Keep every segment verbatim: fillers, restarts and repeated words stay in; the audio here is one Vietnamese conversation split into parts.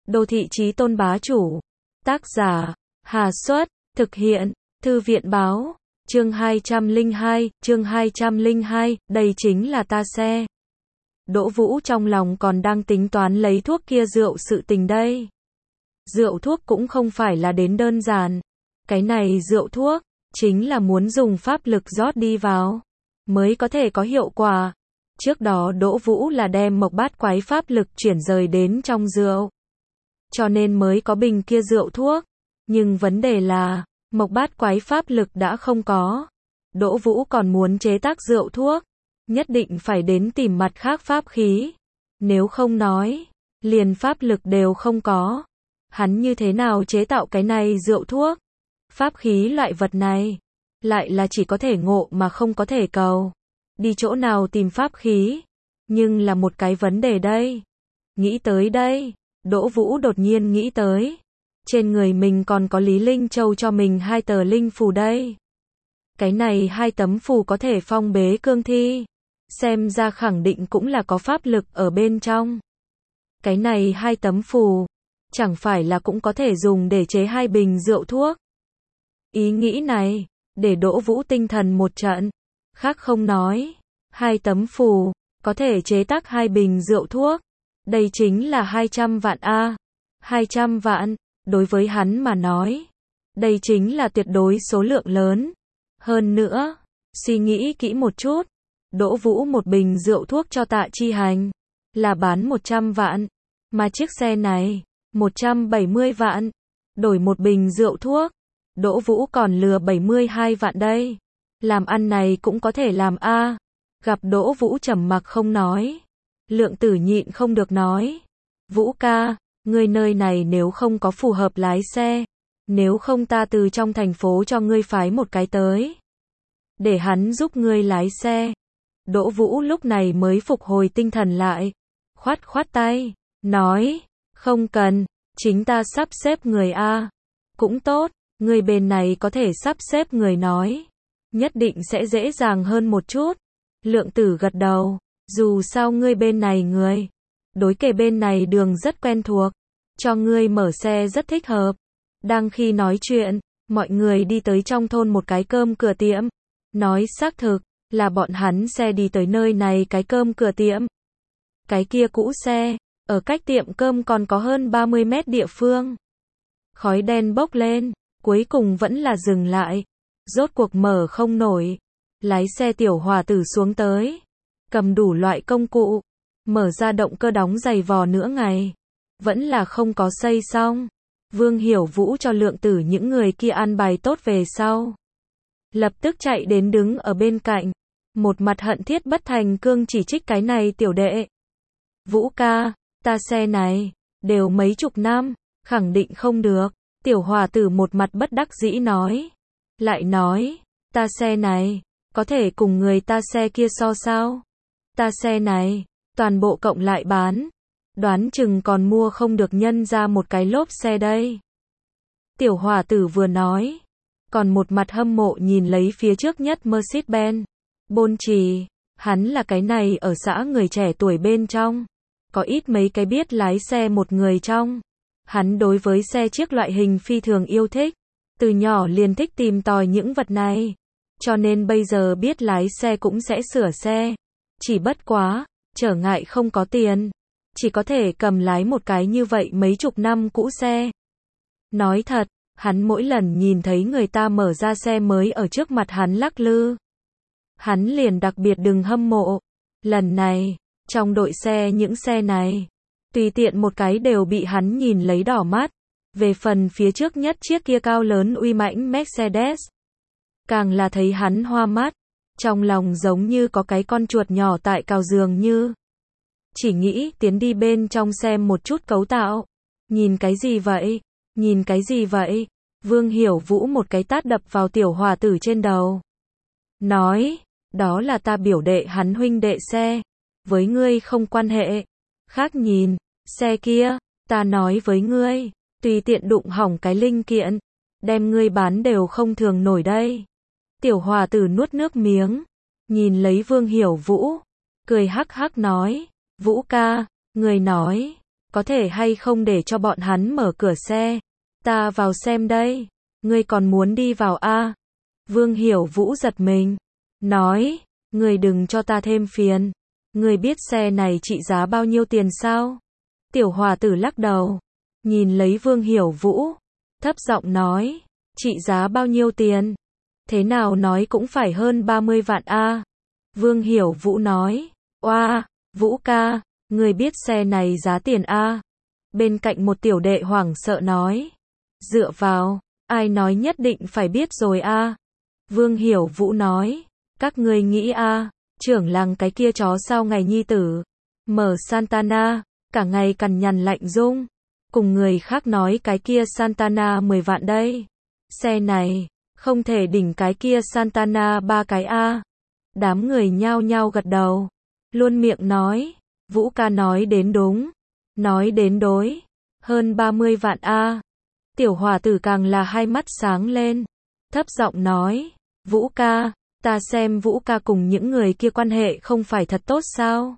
Đô thị chí tôn bá chủ. Tác giả, Hà Xuất, thực hiện, Thư viện báo, chương hai trăm lẻ hai, chương hai trăm lẻ hai, đây chính là ta xe. Đỗ Vũ trong lòng còn đang tính toán lấy thuốc kia rượu sự tình đây. Rượu thuốc cũng không phải là đến đơn giản. Cái này rượu thuốc, chính là muốn dùng pháp lực rót đi vào, mới có thể có hiệu quả. Trước đó Đỗ Vũ là đem mộc bát quái pháp lực chuyển rời đến trong rượu, cho nên mới có bình kia rượu thuốc. Nhưng vấn đề là, mộc bát quái pháp lực đã không có. Đỗ Vũ còn muốn chế tác rượu thuốc, nhất định phải đến tìm mặt khác pháp khí. Nếu không nói, liền pháp lực đều không có. Hắn như thế nào chế tạo cái này rượu thuốc? Pháp khí loại vật này, lại là chỉ có thể ngộ mà không có thể cầu. Đi chỗ nào tìm pháp khí? Nhưng là một cái vấn đề đây. Nghĩ tới đây, Đỗ Vũ đột nhiên nghĩ tới. Trên người mình còn có Lý Linh Châu cho mình hai tờ linh phù đây. Cái này hai tấm phù có thể phong bế cương thi. Xem ra khẳng định cũng là có pháp lực ở bên trong. Cái này hai tấm phù, chẳng phải là cũng có thể dùng để chế hai bình rượu thuốc. Ý nghĩ này, để Đỗ Vũ tinh thần một trận. Khác không nói, hai tấm phù, có thể chế tác hai bình rượu thuốc. Đây chính là hai trăm vạn a. hai trăm vạn, đối với hắn mà nói, đây chính là tuyệt đối số lượng lớn. Hơn nữa, suy nghĩ kỹ một chút, Đỗ Vũ một bình rượu thuốc cho Tạ Chi Hành, là bán một trăm vạn, mà chiếc xe này, một trăm bảy mươi vạn, đổi một bình rượu thuốc, Đỗ Vũ còn lừa bảy mươi hai vạn đây. Làm ăn này cũng có thể làm a. Gặp Đỗ Vũ trầm mặc không nói, Lượng Tử nhịn không được nói, Vũ ca, ngươi nơi này nếu không có phù hợp lái xe, nếu không ta từ trong thành phố cho ngươi phái một cái tới, để hắn giúp ngươi lái xe. Đỗ Vũ lúc này mới phục hồi tinh thần lại, khoát khoát tay, nói, không cần, chính ta sắp xếp người a. Cũng tốt, ngươi bên này có thể sắp xếp người nói, nhất định sẽ dễ dàng hơn một chút. Lượng Tử gật đầu, dù sao ngươi bên này người, đối kề bên này đường rất quen thuộc, cho ngươi mở xe rất thích hợp. Đang khi nói chuyện, mọi người đi tới trong thôn một cái cơm cửa tiệm. Nói xác thực, là bọn hắn xe đi tới nơi này cái cơm cửa tiệm. Cái kia cũ xe, ở cách tiệm cơm còn có hơn ba mươi mét địa phương. Khói đen bốc lên, cuối cùng vẫn là dừng lại. Rốt cuộc mở không nổi. Lái xe Tiểu Hòa Tử xuống tới, cầm đủ loại công cụ, mở ra động cơ đóng giày vò nửa ngày, vẫn là không có xây xong. Vương Hiểu Vũ cho Lượng Tử những người kia an bài tốt về sau, lập tức chạy đến đứng ở bên cạnh, một mặt hận thiết bất thành cương chỉ trích cái này tiểu đệ. Vũ ca, ta xe này, đều mấy chục năm, khẳng định không được. Tiểu Hòa Tử một mặt bất đắc dĩ nói. Lại nói, ta xe này, có thể cùng người ta xe kia so sao? Ta xe này, toàn bộ cộng lại bán, đoán chừng còn mua không được nhân ra một cái lốp xe đây. Tiểu Hòa Tử vừa nói, còn một mặt hâm mộ nhìn lấy phía trước nhất Mercedes-Benz. Bôn Trì, hắn là cái này ở xã người trẻ tuổi bên trong, có ít mấy cái biết lái xe một người trong. Hắn đối với xe chiếc loại hình phi thường yêu thích, từ nhỏ liền thích tìm tòi những vật này, cho nên bây giờ biết lái xe cũng sẽ sửa xe. Chỉ bất quá, trở ngại không có tiền, chỉ có thể cầm lái một cái như vậy mấy chục năm cũ xe. Nói thật, hắn mỗi lần nhìn thấy người ta mở ra xe mới ở trước mặt hắn lắc lư, hắn liền đặc biệt đừng hâm mộ. Lần này, trong đội xe những xe này, tùy tiện một cái đều bị hắn nhìn lấy đỏ mắt. Về phần phía trước nhất chiếc kia cao lớn uy mãnh Mercedes, càng là thấy hắn hoa mắt, trong lòng giống như có cái con chuột nhỏ tại cào giường như. Chỉ nghĩ tiến đi bên trong xem một chút cấu tạo. Nhìn cái gì vậy? Nhìn cái gì vậy? Vương Hiểu Vũ một cái tát đập vào Tiểu Hòa Tử trên đầu. Nói, đó là ta biểu đệ hắn huynh đệ xe, với ngươi không quan hệ. Khác nhìn, xe kia, ta nói với ngươi, tùy tiện đụng hỏng cái linh kiện, đem ngươi bán đều không thường nổi đây. Tiểu Hòa Tử nuốt nước miếng, nhìn lấy Vương Hiểu Vũ, cười hắc hắc nói, Vũ ca, ngươi nói, Có thể hay không để cho bọn hắn mở cửa xe? Ta vào xem đây. Ngươi còn muốn đi vào a? Vương Hiểu Vũ giật mình. Nói, ngươi đừng cho ta thêm phiền. Ngươi biết xe này trị giá bao nhiêu tiền sao? Tiểu Hòa Tử lắc đầu. Nhìn lấy Vương Hiểu Vũ. Thấp giọng nói. Trị giá bao nhiêu tiền? Thế nào nói cũng phải hơn ba mươi vạn a. Vương Hiểu Vũ nói. Oa, Vũ ca, ngươi biết xe này giá tiền a? Bên cạnh một tiểu đệ hoảng sợ nói. Dựa vào, ai nói nhất định phải biết rồi a? Vương Hiểu Vũ nói. Các ngươi nghĩ a, trưởng làng cái kia chó sao ngày nhi tử. Mở Santana, cả ngày cằn nhằn lạnh dung. Cùng người khác nói cái kia Santana mười vạn đây. Xe này, không thể đỉnh cái kia Santana ba cái a. Đám người nhao nhao gật đầu. Luôn miệng nói. Vũ ca nói đến đúng. Nói đến đối. Hơn ba mươi vạn a. Tiểu Hòa Tử càng là hai mắt sáng lên. Thấp giọng nói. Vũ ca, ta xem Vũ ca cùng những người kia quan hệ không phải thật tốt sao?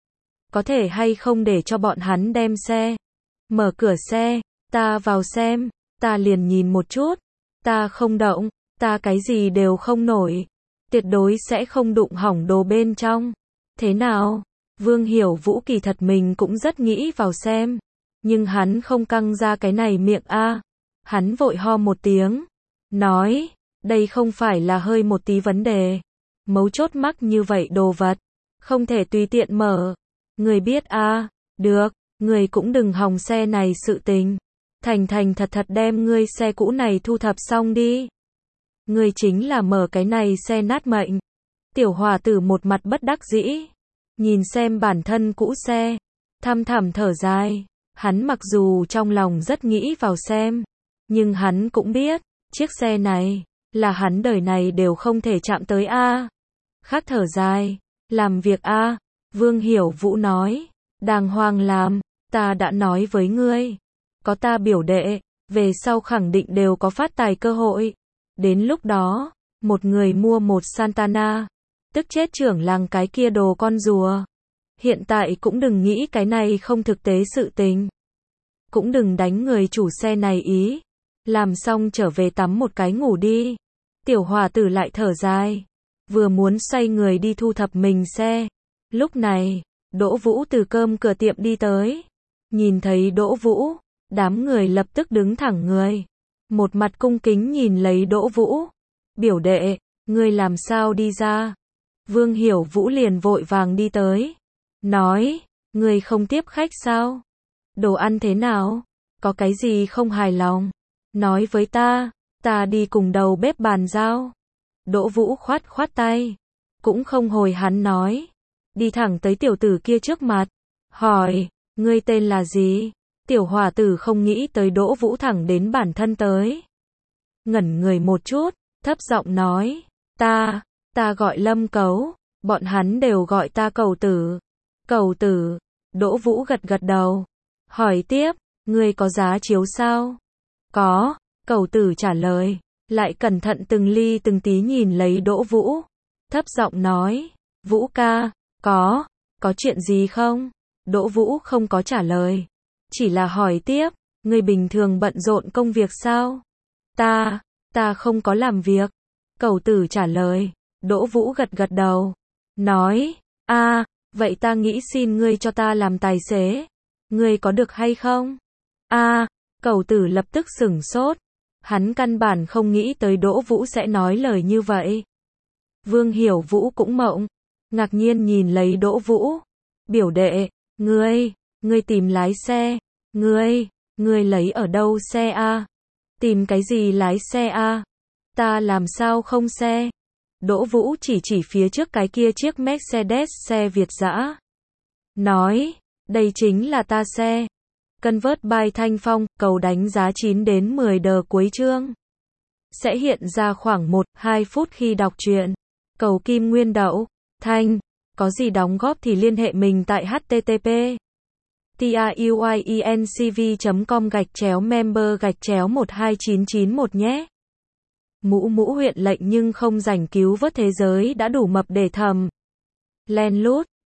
Có thể hay không để cho bọn hắn đem xe. Mở cửa xe, ta vào xem, ta liền nhìn một chút. Ta không động, ta cái gì đều không nổi. Tuyệt đối sẽ không đụng hỏng đồ bên trong. Thế nào? Vương Hiểu Vũ kỳ thật mình cũng rất nghĩ vào xem. Nhưng hắn không căng ra cái này miệng a. Hắn vội ho một tiếng. Nói, đây không phải là hơi một tí vấn đề. Mấu chốt mắc như vậy đồ vật. Không thể tùy tiện mở. Người biết a, được, người cũng đừng hòng xe này sự tình. Thành thành thật thật đem ngươi xe cũ này thu thập xong đi. Ngươi chính là mở cái này xe nát mệnh. Tiểu Hòa Tử một mặt bất đắc dĩ. Nhìn xem bản thân cũ xe. Thăm thẳm thở dài. Hắn mặc dù trong lòng rất nghĩ vào xem. Nhưng hắn cũng biết. Chiếc xe này. Là hắn đời này đều không thể chạm tới a. Khác thở dài. Làm việc a. Vương Hiểu Vũ nói. Đàng hoàng làm. Ta đã nói với ngươi. Có ta biểu đệ. Về sau khẳng định đều có phát tài cơ hội. Đến lúc đó. Một người mua một Santana. Tức chết trưởng làng cái kia đồ con rùa. Hiện tại cũng đừng nghĩ cái này không thực tế sự tình. Cũng đừng đánh người chủ xe này ý. Làm xong trở về tắm một cái ngủ đi. Tiểu Hòa Tử lại thở dài. Vừa muốn xoay người đi thu thập mình xe. Lúc này, Đỗ Vũ từ cơm cửa tiệm đi tới. Nhìn thấy Đỗ Vũ, đám người lập tức đứng thẳng người. Một mặt cung kính nhìn lấy Đỗ Vũ. Biểu đệ, ngươi làm sao đi ra? Vương Hiểu Vũ liền vội vàng đi tới. Nói, ngươi không tiếp khách sao? Đồ ăn thế nào? Có cái gì không hài lòng? Nói với ta, ta đi cùng đầu bếp bàn giao. Đỗ Vũ khoát khoát tay. Cũng không hồi hắn nói. Đi thẳng tới tiểu tử kia trước mặt. Hỏi, ngươi tên là gì? Tiểu Hòa Tử không nghĩ tới Đỗ Vũ thẳng đến bản thân tới. Ngẩn người một chút, thấp giọng nói. Ta, ta gọi Lâm Cấu. Bọn hắn đều gọi ta Cẩu Tử. Cẩu Tử. Đỗ Vũ gật gật đầu. Hỏi tiếp, ngươi có giá chiếu sao? Có, Cẩu Tử trả lời. Lại cẩn thận từng ly từng tí nhìn lấy Đỗ Vũ. Thấp giọng nói. Vũ ca, có, có chuyện gì không? Đỗ Vũ không có trả lời. Chỉ là hỏi tiếp, ngươi bình thường bận rộn công việc sao? Ta, ta không có làm việc. Cẩu Tử trả lời. Đỗ Vũ gật gật đầu. Nói, a, vậy ta nghĩ xin ngươi cho ta làm tài xế. Ngươi có được hay không? A, Cẩu Tử lập tức sửng sốt. Hắn căn bản không nghĩ tới Đỗ Vũ sẽ nói lời như vậy. Vương Hiểu Vũ cũng mộng. Ngạc nhiên nhìn lấy Đỗ Vũ. Biểu đệ, ngươi, ngươi tìm lái xe. Ngươi, ngươi lấy ở đâu xe a? Tìm cái gì lái xe a? Ta làm sao không xe? Đỗ Vũ chỉ chỉ phía trước cái kia chiếc Mercedes xe Việt dã. Nói, đây chính là ta xe. Convert by Thanh Phong, cầu đánh giá chín đến mười đờ cuối chương. Sẽ hiện ra khoảng một đến hai phút khi đọc truyện. Cầu Kim Nguyên Đậu, Thanh, có gì đóng góp thì liên hệ mình tại http truyencv chấm com gạch chéo member gạch chéo một hai chín chín một nhé. Mũ mũ huyện lệnh nhưng không rảnh cứu vớt thế giới đã đủ mập để thầm. Len lút.